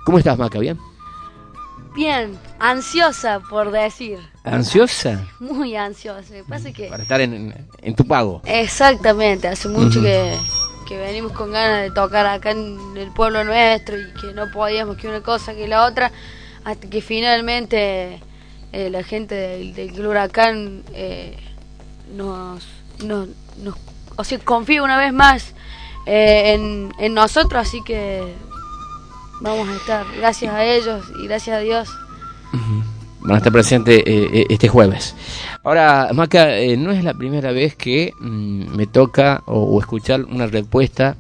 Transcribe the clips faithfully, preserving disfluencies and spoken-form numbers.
¿Cómo estás, Maca? ¿Bien? Bien, ansiosa por decir. ¿Ansiosa? Muy ansiosa. Me pasa que... Para estar en, en, en tu pago. Exactamente, hace mucho Ujú. que, que venimos con ganas de tocar acá en el pueblo nuestro y que no podíamos que una cosa que la otra, hasta que finalmente eh, la gente del, del Club Huracán eh, nos, nos, nos, o sea, confía una vez más eh, en, en nosotros, así que vamos a estar, gracias a ellos y gracias a Dios. Ujú. Van a estar presentes eh, este jueves. Ahora, Maca, eh, no es la primera vez que mm, me toca o, o escuchar una respuesta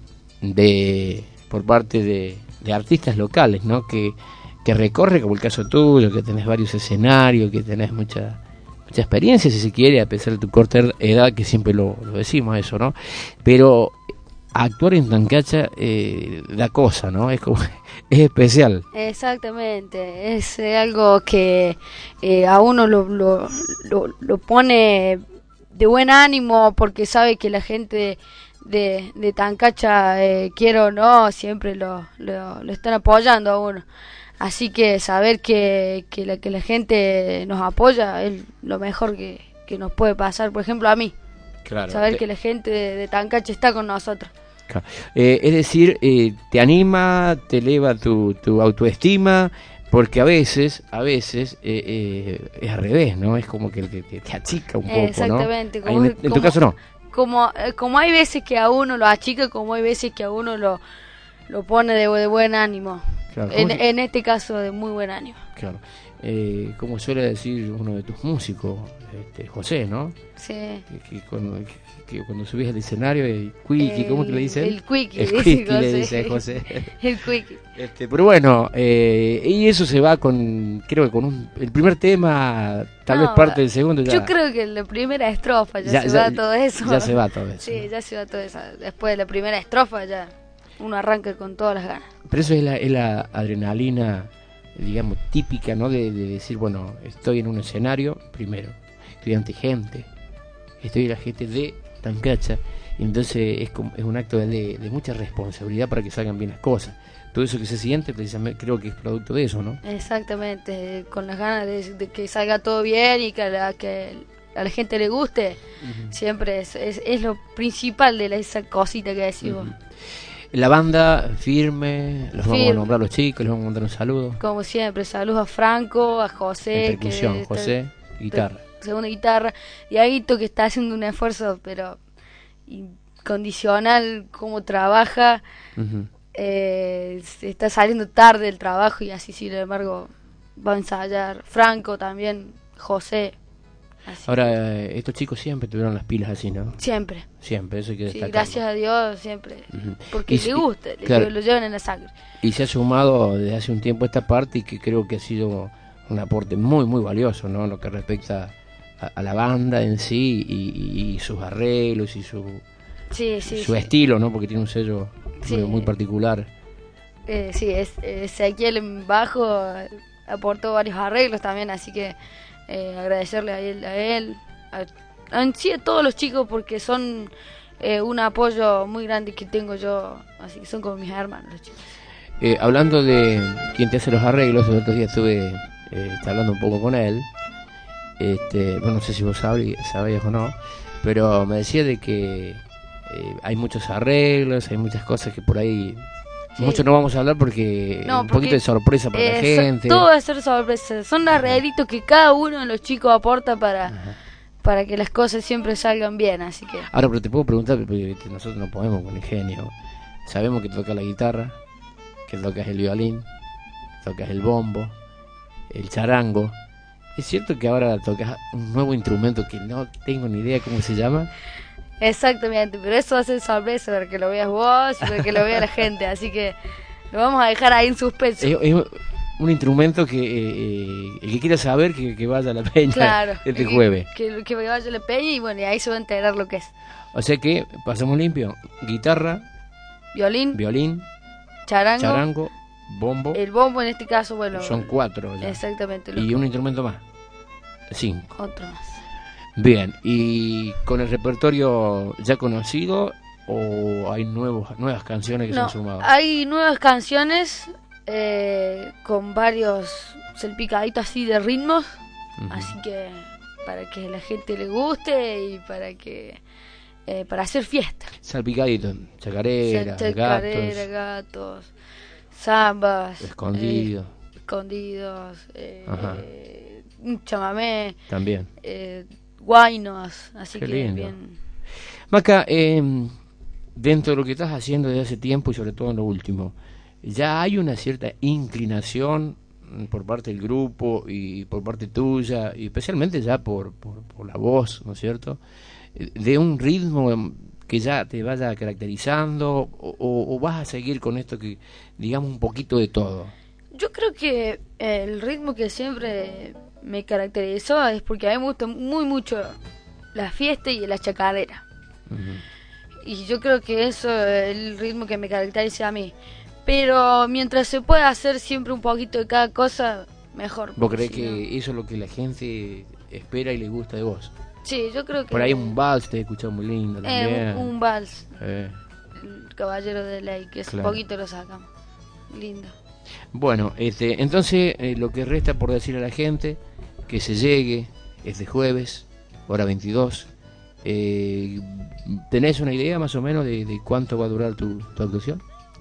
de por parte de, de artistas locales, ¿no? Que, que recorre, como el caso tuyo, que tenés varios escenarios, que tenés mucha mucha experiencia, si se quiere, a pesar de tu corta edad, que siempre lo, lo decimos eso, ¿no? Pero actuar en Tancacha eh, da cosa, ¿no? Es como es especial. Exactamente, es eh, algo que eh, a uno lo, lo, lo, lo pone de buen ánimo porque sabe que la gente de, de Tancacha, eh, quiera o no, siempre lo, lo, lo están apoyando a uno. Así que saber que, que, la, que la gente nos apoya es lo mejor que, que nos puede pasar. Por ejemplo, a mí, Claro. saber Te- que la gente de, de Tancacha está con nosotros. Claro. Eh, es decir, eh, te anima, te eleva tu, tu autoestima, porque a veces, a veces eh, eh, es al revés, ¿no? Es como que te, te, te achica un poco, Exactamente, ¿no? como- Ahí en, en tu como- caso no. Como, eh, como hay veces que a uno lo achica, como hay veces que a uno lo, lo pone de, de buen ánimo. Claro, En, ¿cómo se- en este caso, de muy buen ánimo. Claro. Eh, como suele decir uno de tus músicos, este, José, ¿no? Sí. Que, que cuando, que, que cuando subís al escenario, el quickie, ¿cómo que le dicen? El quickie, El dice quickie le José. dice José. El quickie. Este, pero bueno, eh, y eso se va con, creo que con un, el primer tema, tal No, vez parte del segundo ya. Yo creo que en la primera estrofa ya, Ya- se ya- va todo eso. ya se va todo eso, Sí, ¿no? ya se va todo eso. Después de la primera estrofa ya uno arranca con todas las ganas. Pero eso es la, es la adrenalina, digamos, típica, ¿no? De, de decir, bueno, estoy en un escenario, primero, estoy ante gente, estoy la gente de Tancacha, y entonces es, como, es un acto de, de mucha responsabilidad para que salgan bien las cosas. Todo eso que se siente, precisamente, creo que es producto de eso, ¿no? Exactamente, con las ganas de, de que salga todo bien y que a la, que a la gente le guste. Siempre es, es, es lo principal de la, esa cosita que decimos. Ujú. La banda firme, los vamos a Firme. nombrar a los chicos, les vamos a mandar un saludo. Como siempre, saludos a Franco, a José, En percusión, que está- José, guitarra. segunda guitarra, y a Guito, que está haciendo un esfuerzo, pero incondicional, cómo trabaja, Ujú. eh, se está saliendo tarde del trabajo y así, sin embargo, va a ensayar. Franco también, José. Así. Ahora, eh, estos chicos siempre tuvieron las pilas así, ¿no? Siempre, Siempre, eso hay que sí, destacarlo. gracias a Dios, siempre. Ujú. Porque Y le si- gusta, le- claro. lo llevan en la sangre. Y se ha sumado desde hace un tiempo esta parte y que creo que ha sido un aporte muy, muy valioso, ¿no? En lo que respecta a, a la banda en sí y, y- y sus arreglos y su, Sí, sí, su sí. estilo, ¿no? Porque tiene un sello Sí. muy, muy particular. Eh, sí, es, Ezequiel en bajo eh, aportó varios arreglos también, así que eh, agradecerle a él, a él, a, en sí a todos los chicos porque son eh, un apoyo muy grande que tengo yo, así que son como mis hermanos los chicos. Eh, hablando de quien te hace los arreglos, el otro día estuve eh, hablando un poco con él. Este, bueno, no sé si vos sabías, sabías o no, pero me decía de que eh, hay muchos arreglos, hay muchas cosas que por ahí Sí. mucho no vamos a hablar porque No, un porque, poquito de sorpresa para la Eh, so- gente. todo va a ser sorpresa, son arreglitos que cada uno de los chicos aporta para, Ajá. para que las cosas siempre salgan bien, así que... Ahora, pero te puedo preguntar, porque viste, nosotros no podemos con ingenio. Sabemos que tocas la guitarra, que tocas el violín, tocas el bombo, el charango. ¿Es cierto que ahora tocas un nuevo instrumento que no tengo ni idea cómo se llama? Exactamente, pero eso va a ser sorpresa para que lo veas vos y para que lo vea la gente, así que lo vamos a dejar ahí en suspenso. Es, es un instrumento que eh, eh, el que quiera saber que, que vaya a la peña Claro, este que- jueves. Que, que vaya a la peña y bueno, y ahí se va a enterar lo que es. O sea que pasamos limpio: guitarra, Violín, violín, charango, charango, bombo. el bombo en este caso, bueno, Son cuatro ya. exactamente, lo Y que- un instrumento más. Cinco. otro más. Bien, ¿y con el repertorio ya conocido o hay nuevos nuevas canciones que se No, han sumado? hay nuevas canciones eh, con varios salpicaditos así de ritmos, Ujú. así que para que la gente le guste y para que eh, para hacer fiesta. Salpicadito, chacarera, Chacarera, gatos, gatos, zambas, escondido, eh, escondidos, eh, Ajá. eh, un chamamé, también. eh, guainos, así Qué que lindo. bien. Maca, eh, dentro de lo que estás haciendo desde hace tiempo y sobre todo en lo último, ¿ya hay una cierta inclinación por parte del grupo y por parte tuya, y especialmente ya por, por, por la voz, ¿no es cierto?, de un ritmo que ya te vaya caracterizando, o, o vas a seguir con esto que, digamos, un poquito de todo? Yo creo que el ritmo que siempre me caracterizó es porque a mí me gusta muy mucho la fiesta y la chacarera. Uh-huh. Y yo creo que eso es el ritmo que me caracteriza a mí. Pero mientras se pueda hacer siempre un poquito de cada cosa, mejor. ¿Vos creés Si que no... eso es lo que la gente espera y le gusta de vos? Sí, yo creo que... Por ahí un vals te he escuchado muy lindo también. Eh, un, un vals, Eh. el Caballero de Ley, que es Claro. un poquito lo sacamos. Lindo. Bueno, este, entonces eh, lo que resta por decir a la gente, que se llegue este jueves, hora veintidós. Eh, ¿Tenés una idea más o menos de, de cuánto va a durar tu, tu actuación?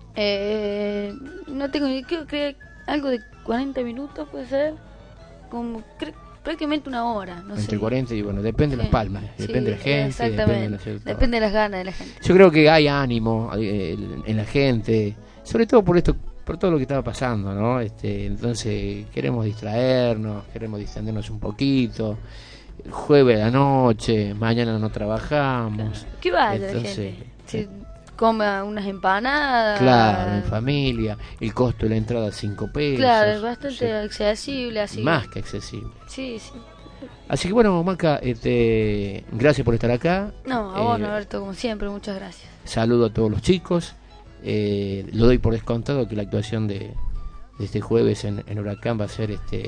Eh, no tengo ni creo que algo de cuarenta minutos puede ser, como cre- prácticamente una hora, no Entre sé. cuarenta y bueno, depende de las Sí, palmas, sí, depende de la gente, exactamente. depende de, ¿no es cierto? Depende de las ganas de la gente. Yo creo que hay ánimo eh, en, en la gente, sobre todo por esto, por todo lo que estaba pasando, ¿no? Este, entonces queremos distraernos, queremos distendernos un poquito. Jueves a la noche, mañana no trabajamos. ¿Qué vaya la Entonces, gente? Si coma unas empanadas. Claro, en familia, el costo de la entrada cinco pesos. Claro, es bastante sí, accesible, así. más que accesible. Sí, sí. Así que bueno, Maca, este, gracias por estar acá. No, a vos, Eh, Norberto, como siempre, muchas gracias. Saludo a todos los chicos. Eh, lo doy por descontado que la actuación de, de este jueves en, en Huracán va a ser este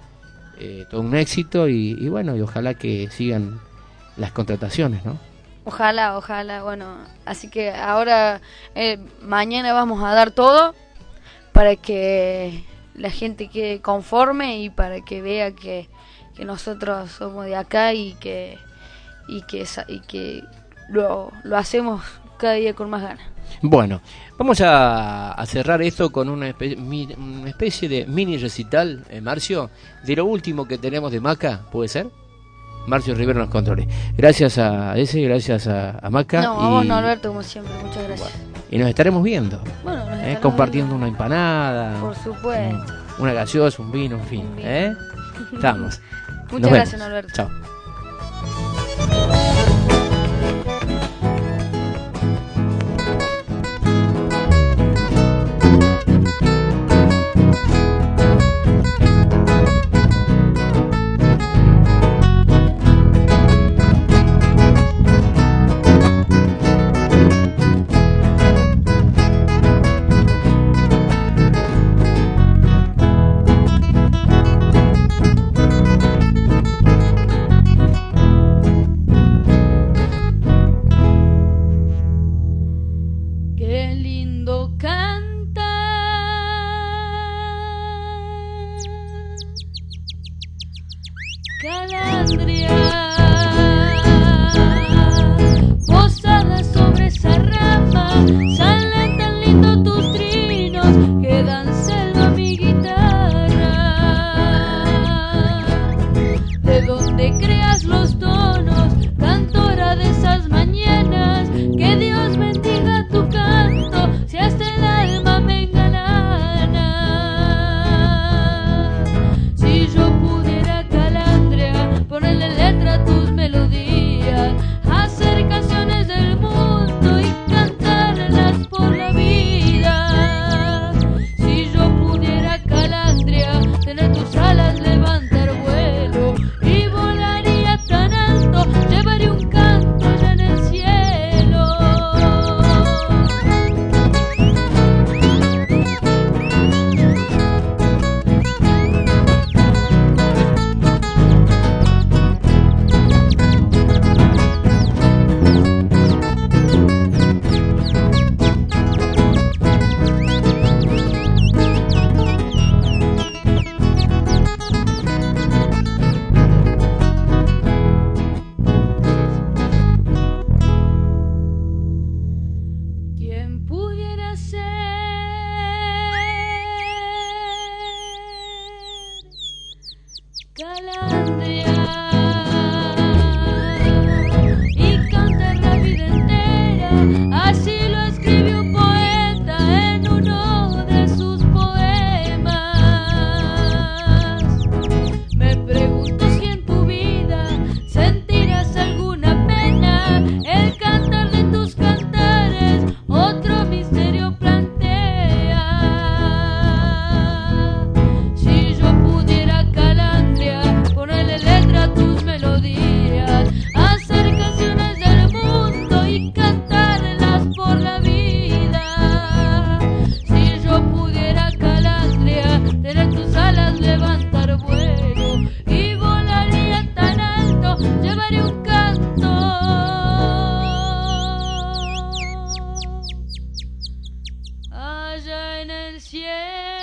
eh, todo un éxito y, y bueno, y ojalá que sigan las contrataciones, ¿no? Ojalá, ojalá, bueno, así que ahora, eh, mañana vamos a dar todo para que la gente quede conforme y para que vea que, que nosotros somos de acá y que y que, sa- y que lo, lo hacemos cada día con más ganas. Bueno, vamos a, a cerrar esto con una, espe- mi- una especie de mini recital, eh, Marcio, de lo último que tenemos de Maca, ¿puede ser? Marcio Rivero en los controles. Gracias a ese, gracias a, a Maca. No, a vos, Norberto, como siempre, muchas gracias. Y nos estaremos viendo, Bueno, nos eh, estaremos compartiendo viendo. una empanada, Por supuesto. un- una gaseosa, un vino, en fin. Un vino. ¿eh? Estamos. Muchas Nos gracias, vemos. Norberto. Chao. Qué lindo canta Calandria, posada sobre esa rama, salen tan lindo tus trinos que dan selva a mi guitarra. De donde creas los tonos, cantora de esas mañanas, que Dios bendiga tu canto, si hasta el alma me engalana. Si yo pudiera, Calandria, poner en el cielo.